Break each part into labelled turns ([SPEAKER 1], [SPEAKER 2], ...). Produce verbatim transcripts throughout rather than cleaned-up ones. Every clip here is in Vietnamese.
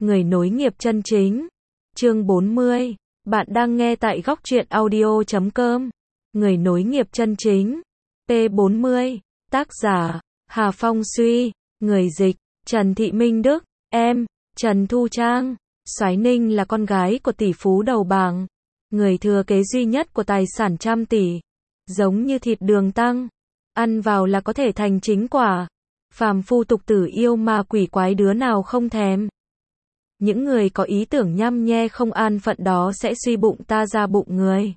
[SPEAKER 1] Người nối nghiệp chân chính. Chương bốn mươi. Bạn đang nghe tại góc truyện audio chấm com. Người nối nghiệp chân chính. P bốn mươi. Tác giả: Hà Phong Suy. Người dịch: Trần Thị Minh Đức. Em: Trần Thu Trang. Soái Ninh là con gái của tỷ phú đầu bảng, người thừa kế duy nhất của tài sản trăm tỷ. Giống như thịt đường tăng, ăn vào là có thể thành chính quả. Phàm phu tục tử yêu ma quỷ quái đứa nào không thèm. Những người có ý tưởng nhăm nhe không an phận đó sẽ suy bụng ta ra bụng người.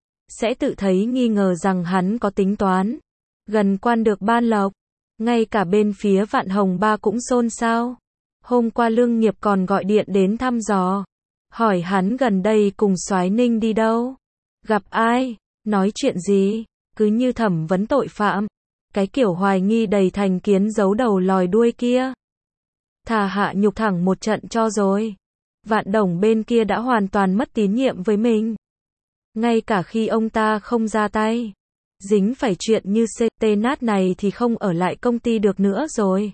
[SPEAKER 1] Sẽ tự thấy nghi ngờ rằng hắn có tính toán. Gần quan được ban lộc. Ngay cả bên phía Vạn Hồng Ba cũng xôn xao. Hôm qua Lương Nghiệp còn gọi điện đến thăm dò. Hỏi hắn gần đây cùng Soái Ninh đi đâu? Gặp ai? Nói chuyện gì? Cứ như thẩm vấn tội phạm. Cái kiểu hoài nghi đầy thành kiến giấu đầu lòi đuôi kia. Thà hạ nhục thẳng một trận cho rồi. Vạn Đồng bên kia đã hoàn toàn mất tín nhiệm với mình. Ngay cả khi ông ta không ra tay, dính phải chuyện như xê tê nát này thì không ở lại công ty được nữa rồi.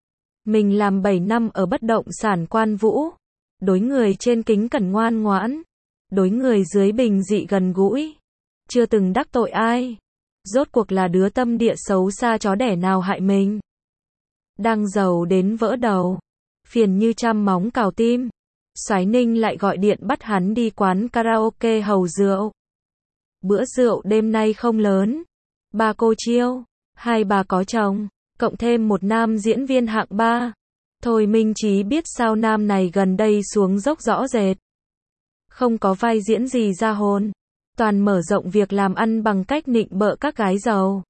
[SPEAKER 1] Mình làm bảy năm ở bất động sản Quan Vũ. Đối người trên kính cẩn ngoan ngoãn. Đối người dưới bình dị gần gũi. Chưa từng đắc tội ai. Rốt cuộc là đứa tâm địa xấu xa chó đẻ nào hại mình. Đang giàu đến vỡ đầu. Phiền như trăm móng cào tim. Soái Ninh lại gọi điện bắt hắn đi quán karaoke hầu rượu. Bữa rượu đêm nay không lớn. Ba cô chiêu. Hai bà có chồng. Cộng thêm một nam diễn viên hạng ba. Thôi Minh Chí biết sao nam này gần đây xuống dốc rõ rệt. Không có vai diễn gì ra hồn. Toàn mở rộng việc làm ăn bằng cách nịnh bợ các gái giàu.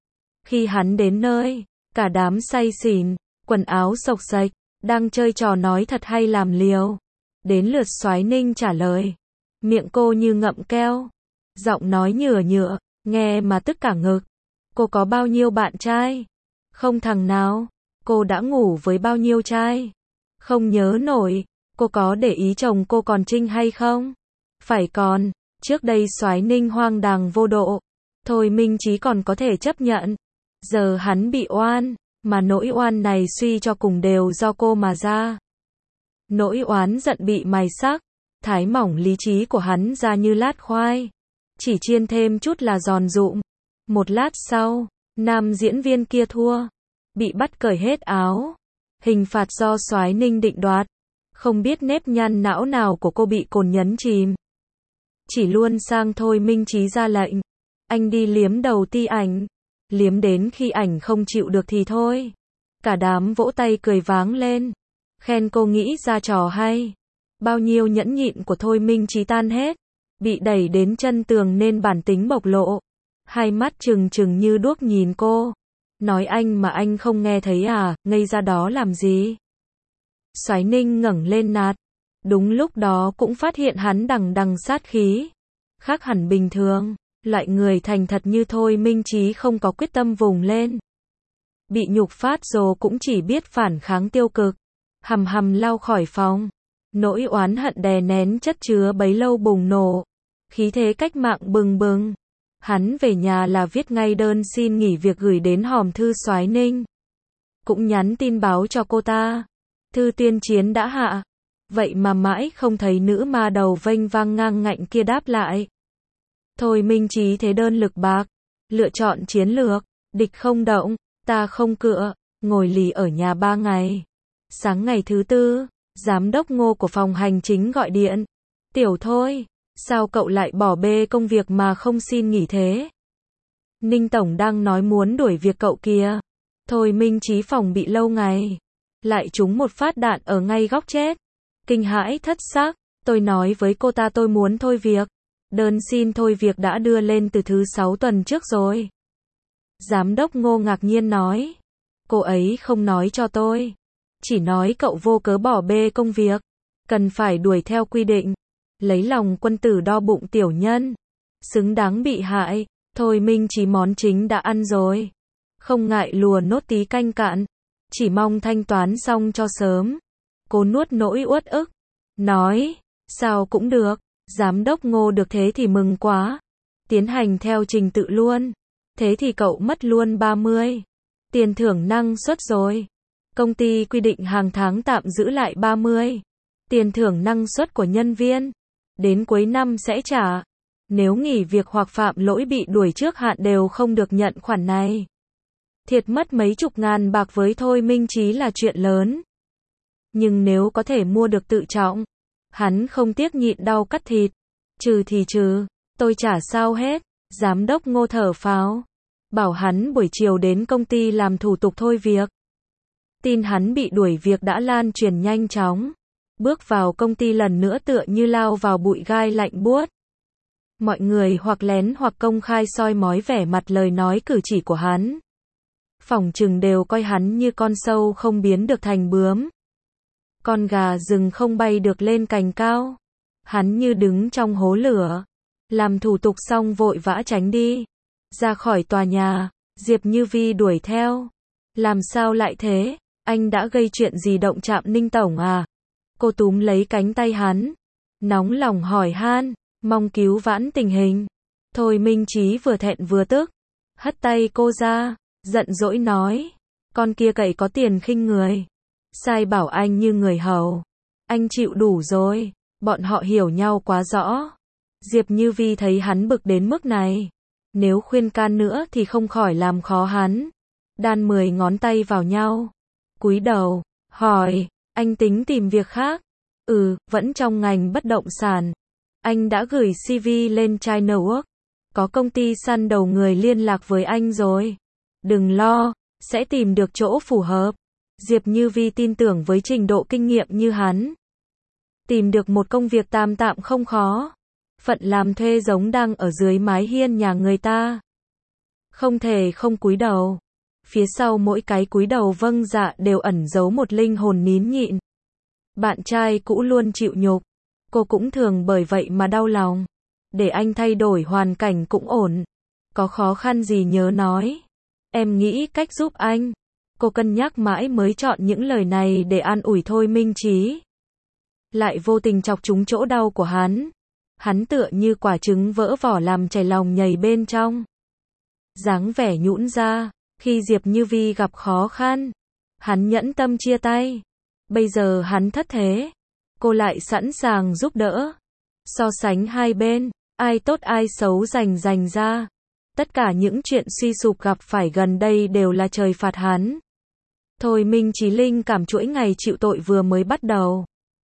[SPEAKER 1] Khi hắn đến nơi, cả đám say xỉn, quần áo xộc xệch, đang chơi trò nói thật hay làm liều. Đến lượt Soái Ninh trả lời. Miệng cô như ngậm keo. Giọng nói nhựa nhựa, nghe mà tức cả ngực. Cô có bao nhiêu bạn trai? Không thằng nào. Cô đã ngủ với bao nhiêu trai? Không nhớ nổi. Cô có để ý chồng cô còn trinh hay không? Phải còn. Trước đây Soái Ninh hoang đàng vô độ. Thôi Minh Chí còn có thể chấp nhận. Giờ hắn bị oan. Mà nỗi oan này suy cho cùng đều do cô mà ra. Nỗi oán giận bị mài sắc. Thái mỏng lý trí của hắn ra như lát khoai. Chỉ chiên thêm chút là giòn rụm. Một lát sau, nam diễn viên kia thua. Bị bắt cởi hết áo. Hình phạt do Soái Ninh định đoạt. Không biết nếp nhăn não nào của cô bị cồn nhấn chìm. Chỉ luôn sang Thôi Minh Chí ra lệnh. Anh đi liếm đầu ti ảnh. Liếm đến khi ảnh không chịu được thì thôi. Cả đám vỗ tay cười váng lên. Khen cô nghĩ ra trò hay. Bao nhiêu nhẫn nhịn của Thôi Minh Chí tan hết. Bị đẩy đến chân tường nên bản tính bộc lộ. Hai mắt trừng trừng như đuốc nhìn cô. Nói anh mà anh không nghe thấy à, ngây ra đó làm gì? Soái Ninh ngẩng lên nạt. Đúng lúc đó cũng phát hiện hắn đằng đằng sát khí. Khác hẳn bình thường, loại người thành thật như Thôi Minh Chí không có quyết tâm vùng lên. Bị nhục phát rồi cũng chỉ biết phản kháng tiêu cực. Hầm hầm lao khỏi phòng. Nỗi oán hận đè nén chất chứa bấy lâu bùng nổ. Khí thế cách mạng bừng bừng. Hắn về nhà là viết ngay đơn xin nghỉ việc gửi đến hòm thư Soái Ninh. Cũng nhắn tin báo cho cô ta. Thư tuyên chiến đã hạ. Vậy mà mãi không thấy nữ ma đầu vênh vang ngang ngạnh kia đáp lại. Thôi Minh Chí thế đơn lực bạc. Lựa chọn chiến lược. Địch không động, ta không cựa. Ngồi lì ở nhà ba ngày. Sáng ngày thứ tư, giám đốc Ngô của phòng hành chính gọi điện. Tiểu Thôi, sao cậu lại bỏ bê công việc mà không xin nghỉ thế? Ninh Tổng đang nói muốn đuổi việc cậu kìa. Thôi Minh Chí phòng bị lâu ngày. Lại trúng một phát đạn ở ngay góc chết. Kinh hãi thất xác, tôi nói với cô ta tôi muốn thôi việc. Đơn xin thôi việc đã đưa lên từ thứ sáu tuần trước rồi. Giám đốc Ngô ngạc nhiên nói. Cô ấy không nói cho tôi. Chỉ nói cậu vô cớ bỏ bê công việc. Cần phải đuổi theo quy định. Lấy lòng quân tử đo bụng tiểu nhân. Xứng đáng bị hại. Thôi Minh Chí món chính đã ăn rồi. Không ngại lùa nốt tí canh cạn. Chỉ mong thanh toán xong cho sớm. Cô nuốt nỗi uất ức. Nói. Sao cũng được. Giám đốc Ngô được thế thì mừng quá. Tiến hành theo trình tự luôn. Thế thì cậu mất luôn ba mươi. Tiền thưởng năng suất rồi. Công ty quy định hàng tháng tạm giữ lại ba mươi. Tiền thưởng năng suất của nhân viên. Đến cuối năm sẽ trả. Nếu nghỉ việc hoặc phạm lỗi bị đuổi trước hạn đều không được nhận khoản này. Thiệt mất mấy chục ngàn bạc với Thôi Minh Chí là chuyện lớn. Nhưng nếu có thể mua được tự trọng, hắn không tiếc nhịn đau cắt thịt. Trừ thì trừ, tôi trả sao hết. Giám đốc Ngô thở phào. Bảo hắn buổi chiều đến công ty làm thủ tục thôi việc. Tin hắn bị đuổi việc đã lan truyền nhanh chóng. Bước vào công ty lần nữa tựa như lao vào bụi gai lạnh buốt. Mọi người hoặc lén hoặc công khai soi mói vẻ mặt lời nói cử chỉ của hắn. Phỏng chừng đều coi hắn như con sâu không biến được thành bướm. Con gà rừng không bay được lên cành cao. Hắn như đứng trong hố lửa. Làm thủ tục xong vội vã tránh đi. Ra khỏi tòa nhà, Diệp Như Vi đuổi theo. Làm sao lại thế? Anh đã gây chuyện gì động chạm Ninh tổng à? Cô túm lấy cánh tay hắn. Nóng lòng hỏi han, mong cứu vãn tình hình. Thôi Minh Chí vừa thẹn vừa tức. Hất tay cô ra, giận dỗi nói. Con kia cậy có tiền khinh người. Sai bảo anh như người hầu. Anh chịu đủ rồi, bọn họ hiểu nhau quá rõ. Diệp Như Vi thấy hắn bực đến mức này. Nếu khuyên can nữa thì không khỏi làm khó hắn. Đan mười ngón tay vào nhau. Cúi đầu, hỏi, anh tính tìm việc khác? Ừ, vẫn trong ngành bất động sản. Anh đã gửi xê vê lên China Work. Có công ty săn đầu người liên lạc với anh rồi. Đừng lo, sẽ tìm được chỗ phù hợp. Diệp Như Vi tin tưởng với trình độ kinh nghiệm như hắn. Tìm được một công việc tạm tạm không khó. Phận làm thuê giống đang ở dưới mái hiên nhà người ta. Không thể không cúi đầu. Phía sau mỗi cái cúi đầu vâng dạ đều ẩn giấu một linh hồn nín nhịn. Bạn trai cũ luôn chịu nhục. Cô cũng thường bởi vậy mà đau lòng. Để anh thay đổi hoàn cảnh cũng ổn. Có khó khăn gì nhớ nói. Em nghĩ cách giúp anh. Cô cân nhắc mãi mới chọn những lời này để an ủi Thôi Minh Chí. Lại vô tình chọc trúng chỗ đau của hắn. Hắn tựa như quả trứng vỡ vỏ làm chảy lòng nhảy bên trong. Dáng vẻ nhũn ra. Khi Diệp Như Vi gặp khó khăn, hắn nhẫn tâm chia tay. Bây giờ hắn thất thế, cô lại sẵn sàng giúp đỡ. So sánh hai bên, ai tốt ai xấu rành rành ra. Tất cả những chuyện suy sụp gặp phải gần đây đều là trời phạt hắn. Thôi Minh Chí linh cảm chuỗi ngày chịu tội vừa mới bắt đầu.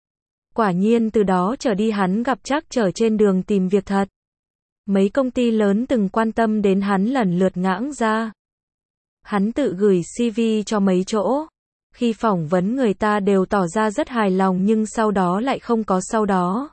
[SPEAKER 1] Quả nhiên từ đó trở đi hắn gặp trắc trở trên đường tìm việc thật. Mấy công ty lớn từng quan tâm đến hắn lần lượt ngãng ra. Hắn tự gửi xê vê cho mấy chỗ. Khi phỏng vấn người ta đều tỏ ra rất hài lòng nhưng sau đó lại không có sau đó.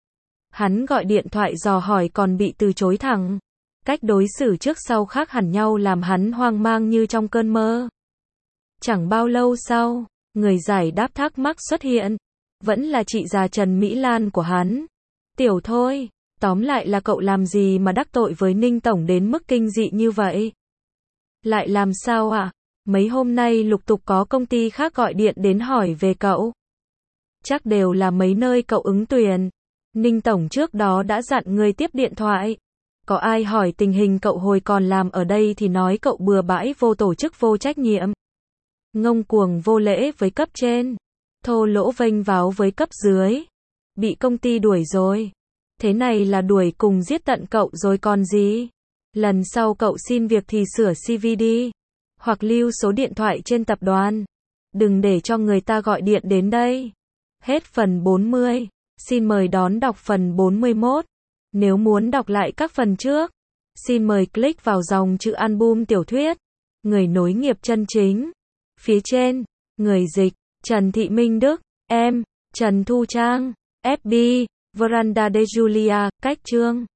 [SPEAKER 1] Hắn gọi điện thoại dò hỏi còn bị từ chối thẳng. Cách đối xử trước sau khác hẳn nhau làm hắn hoang mang như trong cơn mơ. Chẳng bao lâu sau, người giải đáp thắc mắc xuất hiện. Vẫn là chị già Trần Mỹ Lan của hắn. Tiểu Thôi, tóm lại là cậu làm gì mà đắc tội với Ninh tổng đến mức kinh dị như vậy? Lại làm sao ạ? À? Mấy hôm nay lục tục có công ty khác gọi điện đến hỏi về cậu. Chắc đều là mấy nơi cậu ứng tuyển. Ninh tổng trước đó đã dặn người tiếp điện thoại. Có ai hỏi tình hình cậu hồi còn làm ở đây thì nói cậu bừa bãi vô tổ chức vô trách nhiệm. Ngông cuồng vô lễ với cấp trên. Thô lỗ vênh váo với cấp dưới. Bị công ty đuổi rồi. Thế này là đuổi cùng giết tận cậu rồi còn gì. Lần sau cậu xin việc thì sửa xê vê đi. Hoặc lưu số điện thoại trên tập đoàn. Đừng để cho người ta gọi điện đến đây. Hết phần bốn mươi. Xin mời đón đọc phần bốn mươi mốt. Nếu muốn đọc lại các phần trước, xin mời click vào dòng chữ album tiểu thuyết. Người nối nghiệp chân chính. Phía trên, người dịch, Trần Thị Minh Đức, em, Trần Thu Trang, ép bê, Veranda de Julia, cách chương.